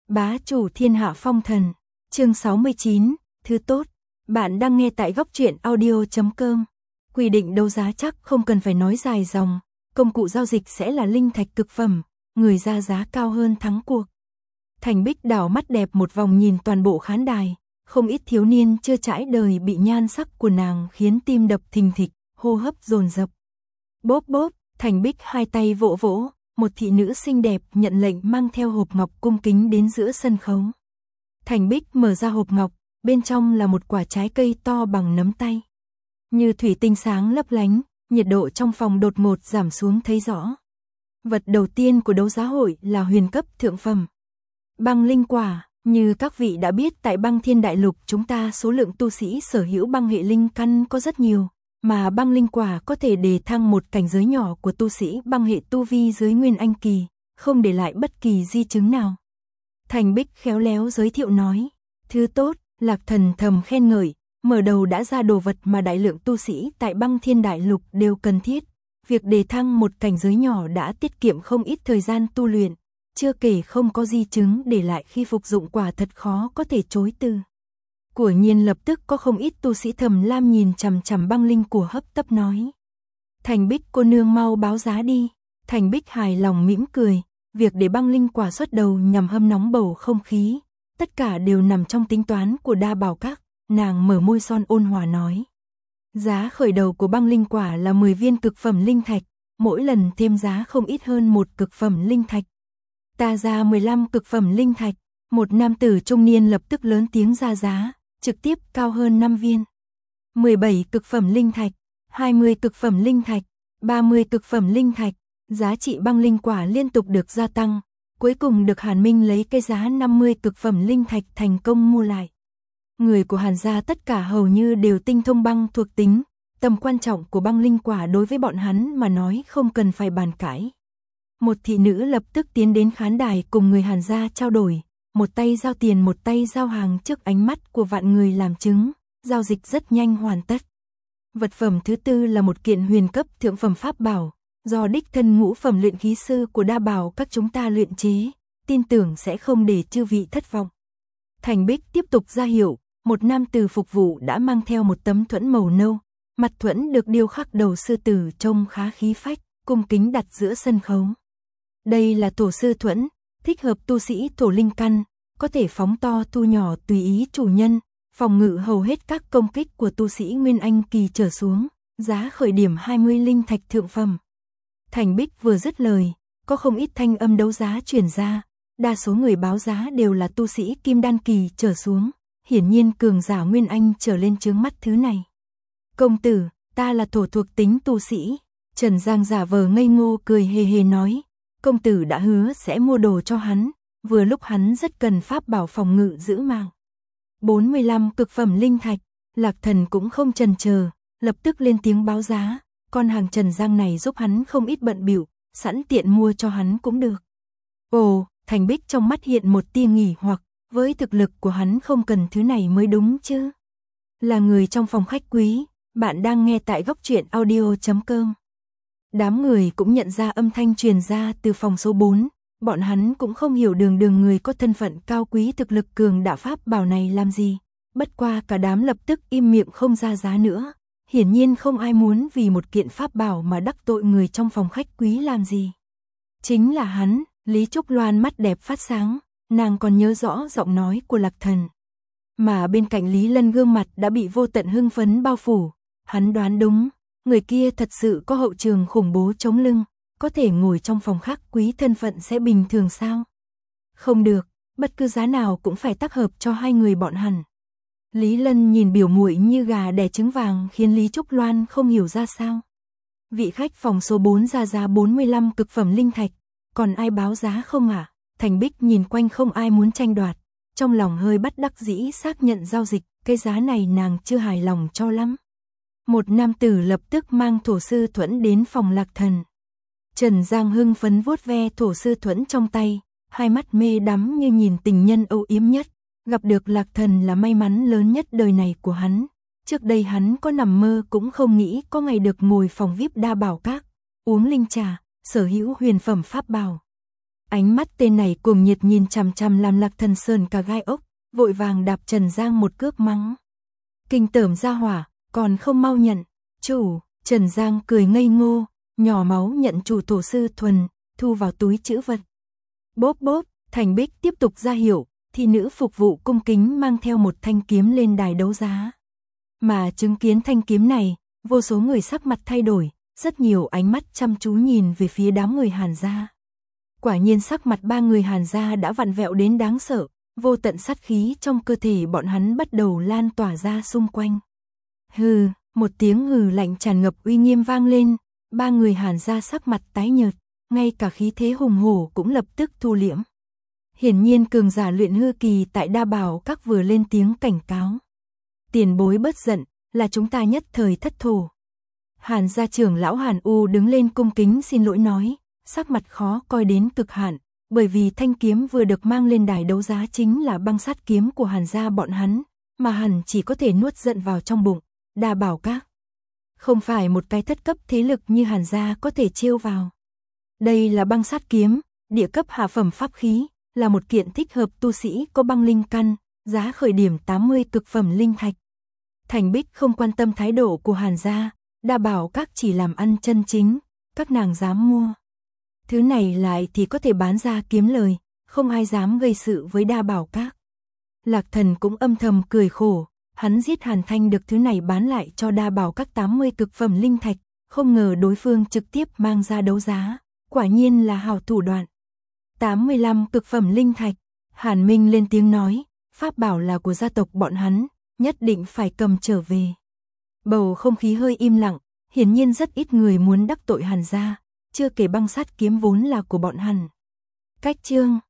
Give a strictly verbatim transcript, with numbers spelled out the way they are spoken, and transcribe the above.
Bá chủ thiên hạ phong thần, chương sáu mươi chín, thứ tốt. Bạn đang nghe tại góc truyện audio chấm com. Quy định đấu giá chắc không cần phải nói dài dòng, công cụ giao dịch sẽ là linh thạch cực phẩm, người ra giá cao hơn thắng cuộc. Thành Bích đảo mắt đẹp một vòng nhìn toàn bộ khán đài, không ít thiếu niên chưa trải đời bị nhan sắc của nàng khiến tim đập thình thịch, hô hấp dồn dập. Bốp bốp, Thành Bích hai tay vỗ vỗ, một thị nữ xinh đẹp nhận lệnh mang theo hộp ngọc cung kính đến giữa sân khấu. Thành Bích mở ra hộp ngọc, bên trong là một quả trái cây to bằng nắm tay. Như thủy tinh sáng lấp lánh, nhiệt độ trong phòng đột ngột giảm xuống thấy rõ. Vật đầu tiên của đấu giá hội là huyền cấp thượng phẩm. Băng linh quả, như các vị đã biết tại băng thiên đại lục chúng ta số lượng tu sĩ sở hữu băng hệ linh căn có rất nhiều, mà băng linh quả có thể đề thăng một cảnh giới nhỏ của tu sĩ băng hệ tu vi dưới nguyên anh kỳ, không để lại bất kỳ di chứng nào. Thành Bích khéo léo giới thiệu nói, thứ tốt. Lạc Thần thầm khen ngợi, mở đầu đã ra đồ vật mà đại lượng tu sĩ tại băng thiên đại lục đều cần thiết. Việc đề thăng một cảnh giới nhỏ đã tiết kiệm không ít thời gian tu luyện, chưa kể không có di chứng để lại khi phục dụng quả thật khó có thể chối từ. Quả nhiên lập tức có không ít tu sĩ thầm lam nhìn chằm chằm băng linh của hấp tấp nói. Thành Bích cô nương mau báo giá đi. Thành Bích hài lòng mỉm cười, việc để băng linh quả xuất đầu nhằm hâm nóng bầu không khí. Tất cả đều nằm trong tính toán của Đa Bảo Các, nàng mở môi son ôn hòa nói. Giá khởi đầu của băng linh quả là mười viên cực phẩm linh thạch, mỗi lần thêm giá không ít hơn một cực phẩm linh thạch. Ta ra mười lăm cực phẩm linh thạch, một nam tử trung niên lập tức lớn tiếng ra giá, trực tiếp cao hơn năm viên. mười bảy cực phẩm linh thạch, hai mươi cực phẩm linh thạch, ba mươi cực phẩm linh thạch, giá trị băng linh quả liên tục được gia tăng. Cuối cùng được Hàn Minh lấy cái giá năm mươi cực phẩm linh thạch thành công mua lại. Người của Hàn gia tất cả hầu như đều tinh thông băng thuộc tính, tầm quan trọng của băng linh quả đối với bọn hắn mà nói không cần phải bàn cãi. Một thị nữ lập tức tiến đến khán đài cùng người Hàn gia trao đổi, một tay giao tiền một tay giao hàng trước ánh mắt của vạn người làm chứng, giao dịch rất nhanh hoàn tất. Vật phẩm thứ tư là một kiện huyền cấp thượng phẩm pháp bảo. Do đích thân ngũ phẩm luyện khí sư của Đa Bảo Các chúng ta luyện chế, tin tưởng sẽ không để chư vị thất vọng. Thành Bích tiếp tục ra hiệu, một nam tử phục vụ đã mang theo một tấm thuẫn màu nâu, mặt thuẫn được điêu khắc đầu sư tử trông khá khí phách, cung kính đặt giữa sân khấu. Đây là thổ sư thuẫn, thích hợp tu sĩ thổ linh căn, có thể phóng to thu nhỏ tùy ý chủ nhân, phòng ngự hầu hết các công kích của tu sĩ nguyên anh kỳ trở xuống, giá khởi điểm hai mươi linh thạch thượng phẩm. Thành Bích vừa dứt lời, có không ít thanh âm đấu giá truyền ra, đa số người báo giá đều là tu sĩ kim đan kỳ trở xuống, hiển nhiên cường giả nguyên anh trở lên chướng mắt thứ này. Công tử, ta là thổ thuộc tính tu sĩ, Trần Giang giả vờ ngây ngô cười hề hề nói, công tử đã hứa sẽ mua đồ cho hắn, vừa lúc hắn rất cần pháp bảo phòng ngự giữ mạng. bốn mươi lăm cực phẩm linh thạch, Lạc Thần cũng không chần chờ, lập tức lên tiếng báo giá. Con hàng Trần Giang này giúp hắn không ít bận bịu, sẵn tiện mua cho hắn cũng được. Ồ, Thành Bích trong mắt hiện một tia nghỉ hoặc, với thực lực của hắn không cần thứ này mới đúng chứ. Là người trong phòng khách quý, bạn đang nghe tại góc truyện audio chấm com. Đám người cũng nhận ra âm thanh truyền ra từ phòng số bốn, bọn hắn cũng không hiểu đường đường người có thân phận cao quý thực lực cường đả pháp bảo này làm gì. Bất qua cả đám lập tức im miệng không ra giá nữa. Hiển nhiên không ai muốn vì một kiện pháp bảo mà đắc tội người trong phòng khách quý làm gì. Chính là hắn, Lý Trúc Loan mắt đẹp phát sáng, nàng còn nhớ rõ giọng nói của Lạc Thần. Mà bên cạnh Lý Lân gương mặt đã bị vô tận hưng phấn bao phủ, hắn đoán đúng, người kia thật sự có hậu trường khủng bố chống lưng, có thể ngồi trong phòng khách quý thân phận sẽ bình thường sao? Không được, bất cứ giá nào cũng phải tác hợp cho hai người bọn hắn. Lý Lân nhìn biểu muội như gà đẻ trứng vàng khiến Lý Trúc Loan không hiểu ra sao. Vị khách phòng số bốn ra giá bốn mươi lăm cực phẩm linh thạch, còn ai báo giá không ạ? À? Thành Bích nhìn quanh không ai muốn tranh đoạt, trong lòng hơi bất đắc dĩ xác nhận giao dịch, cái giá này nàng chưa hài lòng cho lắm. Một nam tử lập tức mang thổ sư thuẫn đến phòng Lạc Thần. Trần Giang hưng phấn vuốt ve thổ sư thuẫn trong tay, hai mắt mê đắm như nhìn tình nhân âu yếm nhất. Gặp được Lạc Thần là may mắn lớn nhất đời này của hắn. Trước đây hắn có nằm mơ cũng không nghĩ có ngày được ngồi phòng vi ai pi Đa Bảo Các, uống linh trà, sở hữu huyền phẩm pháp bảo. Ánh mắt tên này cuồng nhiệt nhìn chằm chằm làm Lạc Thần sờn cả gai ốc, vội vàng đạp Trần Giang một cước mắng. Kinh tởm ra hỏa, còn không mau nhận. Chủ, Trần Giang cười ngây ngô, nhỏ máu nhận chủ tổ sư thuần, thu vào túi trữ vật. Bốp bốp, Thành Bích tiếp tục ra hiệu, thị nữ phục vụ cung kính mang theo một thanh kiếm lên đài đấu giá. Mà chứng kiến thanh kiếm này, vô số người sắc mặt thay đổi, rất nhiều ánh mắt chăm chú nhìn về phía đám người Hàn gia. Quả nhiên sắc mặt ba người Hàn gia đã vặn vẹo đến đáng sợ, vô tận sát khí trong cơ thể bọn hắn bắt đầu lan tỏa ra xung quanh. Hừ, một tiếng hừ lạnh tràn ngập uy nghiêm vang lên, ba người Hàn gia sắc mặt tái nhợt, ngay cả khí thế hùng hổ cũng lập tức thu liễm. Hiển nhiên cường giả luyện hư kỳ tại Đa Bảo Các vừa lên tiếng cảnh cáo. Tiền bối bất giận, là chúng ta nhất thời thất thổ. Hàn gia trưởng lão Hàn U đứng lên cung kính xin lỗi nói, sắc mặt khó coi đến cực hạn, bởi vì thanh kiếm vừa được mang lên đài đấu giá chính là băng sát kiếm của Hàn gia bọn hắn, mà Hàn chỉ có thể nuốt giận vào trong bụng. Đa Bảo Các không phải một cái thất cấp thế lực như Hàn gia có thể trêu vào. Đây là băng sát kiếm, địa cấp hạ phẩm pháp khí, là một kiện thích hợp tu sĩ có băng linh căn, giá khởi điểm tám mươi cực phẩm linh thạch. Thành Bích không quan tâm thái độ của Hàn gia, Đa Bảo Các chỉ làm ăn chân chính, các nàng dám mua. Thứ này lại thì có thể bán ra kiếm lời, không ai dám gây sự với Đa Bảo Các. Lạc Thần cũng âm thầm cười khổ, hắn giết Hàn Thanh được thứ này bán lại cho Đa Bảo Các tám mươi cực phẩm linh thạch, không ngờ đối phương trực tiếp mang ra đấu giá, quả nhiên là hào thủ đoạn. tám mươi lăm cực phẩm linh thạch, Hàn Minh lên tiếng nói, pháp bảo là của gia tộc bọn hắn, nhất định phải cầm trở về. Bầu không khí hơi im lặng, hiển nhiên rất ít người muốn đắc tội Hàn gia, chưa kể băng sát kiếm vốn là của bọn hắn. Cách chương